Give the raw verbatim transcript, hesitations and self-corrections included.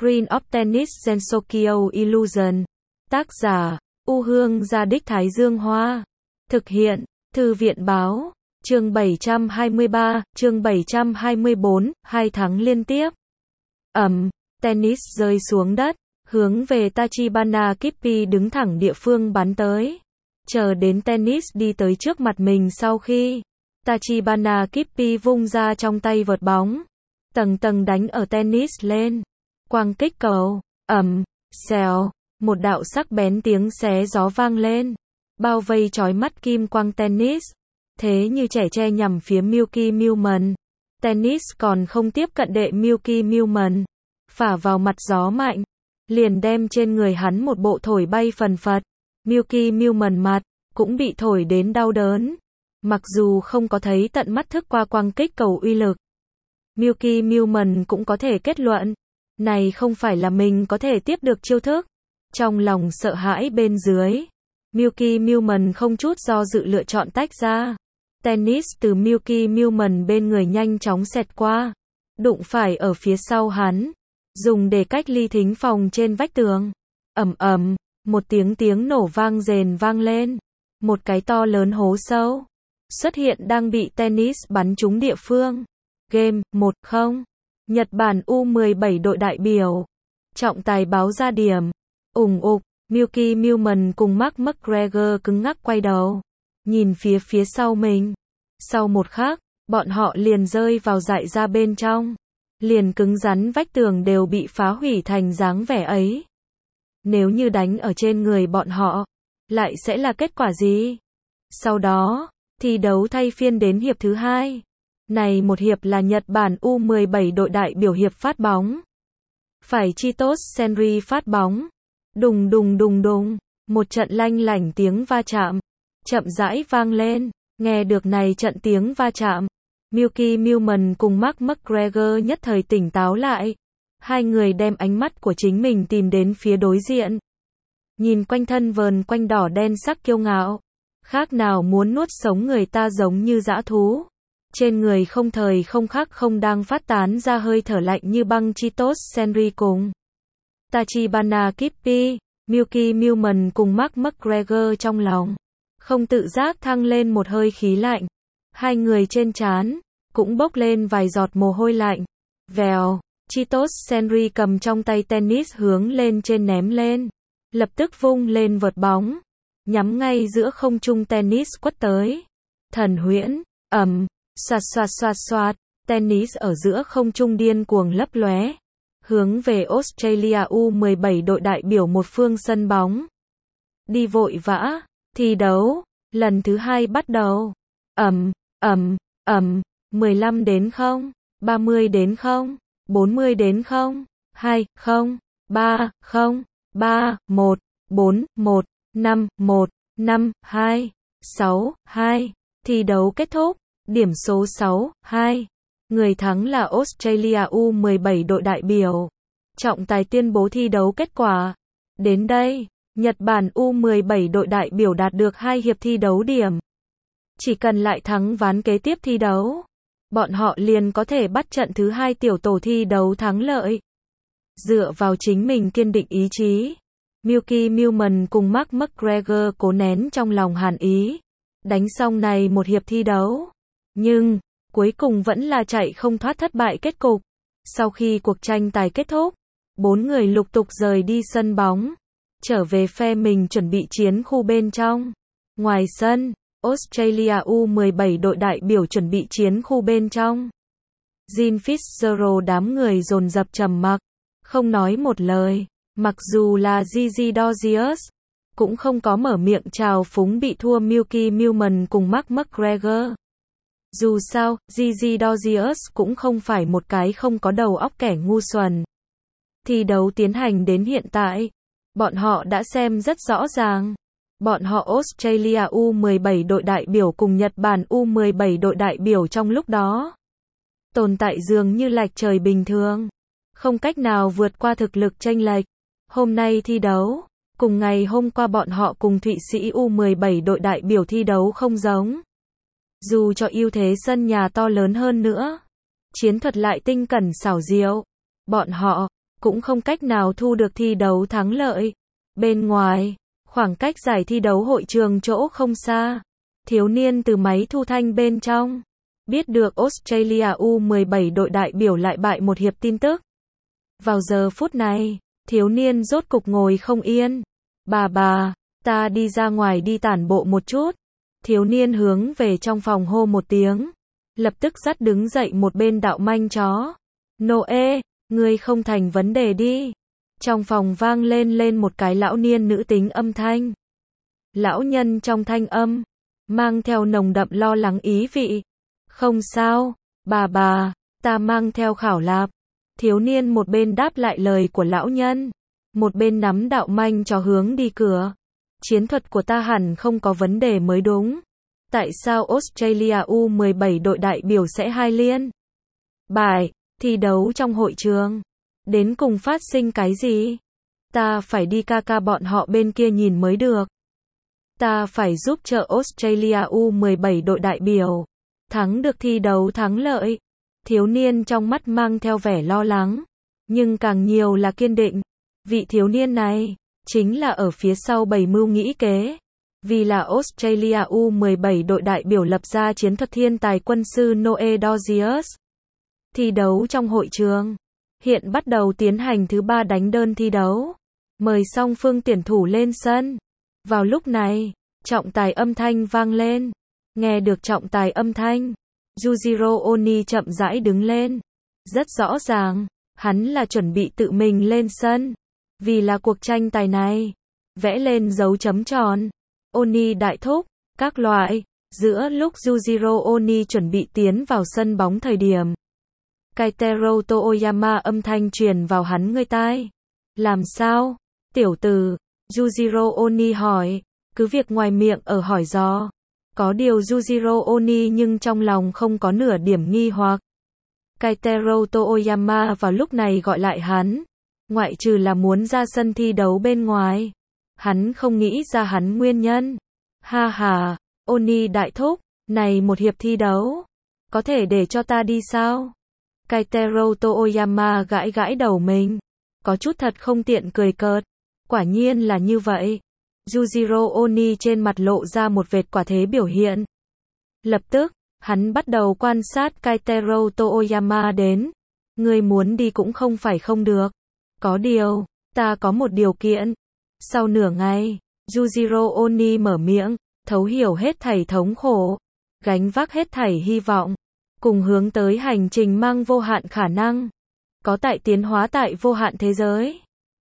Green of Tennis Gensokyo Illusion. Tác giả, U Hương Gia Đích Thái Dương Hoa. Thực hiện, Thư viện Báo. Chương bảy trăm hai mươi ba, chương bảy trăm hai mươi bốn, hai tháng liên tiếp. Ầm, tennis rơi xuống đất, hướng về Tachibana Kippi đứng thẳng địa phương bắn tới. Chờ đến tennis đi tới trước mặt mình sau khi Tachibana Kippi vung ra trong tay vợt bóng, tầng tầng đánh ở tennis lên. Quang kích cầu, ầm, xèo, một đạo sắc bén tiếng xé gió vang lên, bao vây chói mắt kim quang tennis. Thế như trẻ tre nhằm phía Milky Newman. Tennis còn không tiếp cận đệ Milky Newman, phả vào mặt gió mạnh, liền đem trên người hắn một bộ thổi bay phần phật. Milky Newman mặt cũng bị thổi đến đau đớn. Mặc dù không có thấy tận mắt thức qua quang kích cầu uy lực, Milky Newman cũng có thể kết luận, này không phải là mình có thể tiếp được chiêu thức. Trong lòng sợ hãi bên dưới, Milky Newman không chút do dự lựa chọn tách ra. Tennis từ Milky Newman bên người nhanh chóng xẹt qua, đụng phải ở phía sau hắn, dùng để cách ly thính phòng trên vách tường. Ầm ầm, một tiếng tiếng nổ vang rền vang lên, một cái to lớn hố sâu xuất hiện đang bị tennis bắn trúng địa phương. Game một không. Nhật Bản U mười bảy đội đại biểu. Trọng tài báo ra điểm. Ủng ục, Milky Newman cùng Mark McGregor cứng ngắc quay đầu, nhìn phía phía sau mình. Sau một khắc, bọn họ liền rơi vào dại ra bên trong. Liền cứng rắn vách tường đều bị phá hủy thành dáng vẻ ấy. Nếu như đánh ở trên người bọn họ, lại sẽ là kết quả gì? Sau đó, thi đấu thay phiên đến hiệp thứ hai. Này một hiệp là Nhật Bản U mười bảy đội đại biểu hiệp phát bóng. Phải Chitos Senri phát bóng. Đùng đùng đùng đùng, một trận lanh lảnh tiếng va chạm chậm rãi vang lên. Nghe được này trận tiếng va chạm, Milky Newman cùng Mark McGregor nhất thời tỉnh táo lại. Hai người đem ánh mắt của chính mình tìm đến phía đối diện. Nhìn quanh thân vờn quanh đỏ đen sắc kiêu ngạo, khác nào muốn nuốt sống người ta giống như dã thú. Trên người không thời không khắc không đang phát tán ra hơi thở lạnh như băng Chitos Senri cùng Tachibana Kippi. Milky Newman cùng Mark McGregor trong lòng không tự giác thăng lên một hơi khí lạnh. Hai người trên trán cũng bốc lên vài giọt mồ hôi lạnh. Vèo, Chitos Senri cầm trong tay tennis hướng lên trên ném lên, lập tức vung lên vợt bóng, nhắm ngay giữa không trung tennis quất tới. Thần huyễn, ầm, xoạt xoạt xoạt xoạt, tennis ở giữa không trung điên cuồng lấp lóe, hướng về Australia U mười bảy đội đại biểu một phương sân bóng. Đi vội vã, thi đấu lần thứ hai bắt đầu. Ầm, ầm, ầm, mười lăm đến không, ba mươi đến không, bốn mươi đến không, hai không, ba không, ba một, bốn một, năm một, năm hai, sáu hai. Thi đấu kết thúc, điểm số sáu hai. Người thắng là Australia U mười bảy đội đại biểu. Trọng tài tuyên bố thi đấu kết quả. Đến đây, Nhật Bản U mười bảy đội đại biểu đạt được hai hiệp thi đấu điểm. Chỉ cần lại thắng ván kế tiếp thi đấu, bọn họ liền có thể bắt trận thứ hai tiểu tổ thi đấu thắng lợi. Dựa vào chính mình kiên định ý chí, Milky Newman cùng Mark McGregor cố nén trong lòng hàn ý, đánh xong này một hiệp thi đấu. Nhưng, cuối cùng vẫn là chạy không thoát thất bại kết cục. Sau khi cuộc tranh tài kết thúc, bốn người lục tục rời đi sân bóng, trở về phe mình chuẩn bị chiến khu bên trong. Ngoài sân, Australia U mười bảy đội đại biểu chuẩn bị chiến khu bên trong. Jean Fitzgerald đám người dồn dập trầm mặc, không nói một lời. Mặc dù là Gigi Dodgius cũng không có mở miệng chào phúng bị thua Milky Newman cùng Mark McGregor. Dù sao, Gigi Dodgius cũng không phải một cái không có đầu óc kẻ ngu xuẩn. Thi đấu tiến hành đến hiện tại, bọn họ đã xem rất rõ ràng. Bọn họ Australia U mười bảy đội đại biểu cùng Nhật Bản U mười bảy đội đại biểu trong lúc đó tồn tại dường như lệch trời bình thường, không cách nào vượt qua thực lực chênh lệch. Hôm nay thi đấu, cùng ngày hôm qua bọn họ cùng Thụy Sĩ U mười bảy đội đại biểu thi đấu không giống. Dù cho ưu thế sân nhà to lớn hơn nữa, chiến thuật lại tinh cẩn xảo diệu, bọn họ cũng không cách nào thu được thi đấu thắng lợi. Bên ngoài, khoảng cách giải thi đấu hội trường chỗ không xa, thiếu niên từ máy thu thanh bên trong biết được Australia U mười bảy đội đại biểu lại bại một hiệp tin tức. Vào giờ phút này, thiếu niên rốt cục ngồi không yên. Bà bà, ta đi ra ngoài đi tản bộ một chút. Thiếu niên hướng về trong phòng hô một tiếng. Lập tức dắt đứng dậy một bên đạo manh chó. Noe, ngươi không thành vấn đề đi. Trong phòng vang lên lên một cái lão niên nữ tính âm thanh. Lão nhân trong thanh âm, mang theo nồng đậm lo lắng ý vị. Không sao, bà bà, ta mang theo khảo lạp. Thiếu niên một bên đáp lại lời của lão nhân, một bên nắm đạo manh cho hướng đi cửa. Chiến thuật của ta hẳn không có vấn đề mới đúng. Tại sao Australia U mười bảy đội đại biểu sẽ hai liên bại, thi đấu trong hội trường? Đến cùng phát sinh cái gì? Ta phải đi ca ca bọn họ bên kia nhìn mới được. Ta phải giúp trợ Australia U mười bảy đội đại biểu thắng được thi đấu thắng lợi. Thiếu niên trong mắt mang theo vẻ lo lắng, nhưng càng nhiều là kiên định. Vị thiếu niên này chính là ở phía sau bày mưu nghĩ kế. Vì là Australia U mười bảy đội đại biểu lập ra chiến thuật thiên tài quân sư Noe Dodgius. Thi đấu trong hội trường hiện bắt đầu tiến hành thứ ba đánh đơn thi đấu. Mời song phương tuyển thủ lên sân. Vào lúc này, trọng tài âm thanh vang lên. Nghe được trọng tài âm thanh, Yujiro Oni chậm rãi đứng lên. Rất rõ ràng, hắn là chuẩn bị tự mình lên sân. Vì là cuộc tranh tài này, vẽ lên dấu chấm tròn. Oni đại thúc, các loại. Giữa lúc Yujiro Oni chuẩn bị tiến vào sân bóng thời điểm, Keitaro Toyama âm thanh truyền vào hắn người tai. Làm sao? Tiểu tử, Yujiro Oni hỏi, cứ việc ngoài miệng ở hỏi dò. Có điều Yujiro Oni nhưng trong lòng không có nửa điểm nghi hoặc. Keitaro Toyama vào lúc này gọi lại hắn. Ngoại trừ là muốn ra sân thi đấu bên ngoài, hắn không nghĩ ra hắn nguyên nhân. Ha ha, Oni đại thúc, này một hiệp thi đấu, có thể để cho ta đi sao? Keitaro Toyama gãi gãi đầu mình, có chút thật không tiện cười cợt. Quả nhiên là như vậy. Yujiro Oni trên mặt lộ ra một vệt quả thế biểu hiện. Lập tức, hắn bắt đầu quan sát Keitaro Toyama đến. Ngươi muốn đi cũng không phải không được. Có điều, ta có một điều kiện. Sau nửa ngày, Yujiro Oni mở miệng, thấu hiểu hết thảy thống khổ, gánh vác hết thảy hy vọng, cùng hướng tới hành trình mang vô hạn khả năng, có tại tiến hóa tại vô hạn thế giới.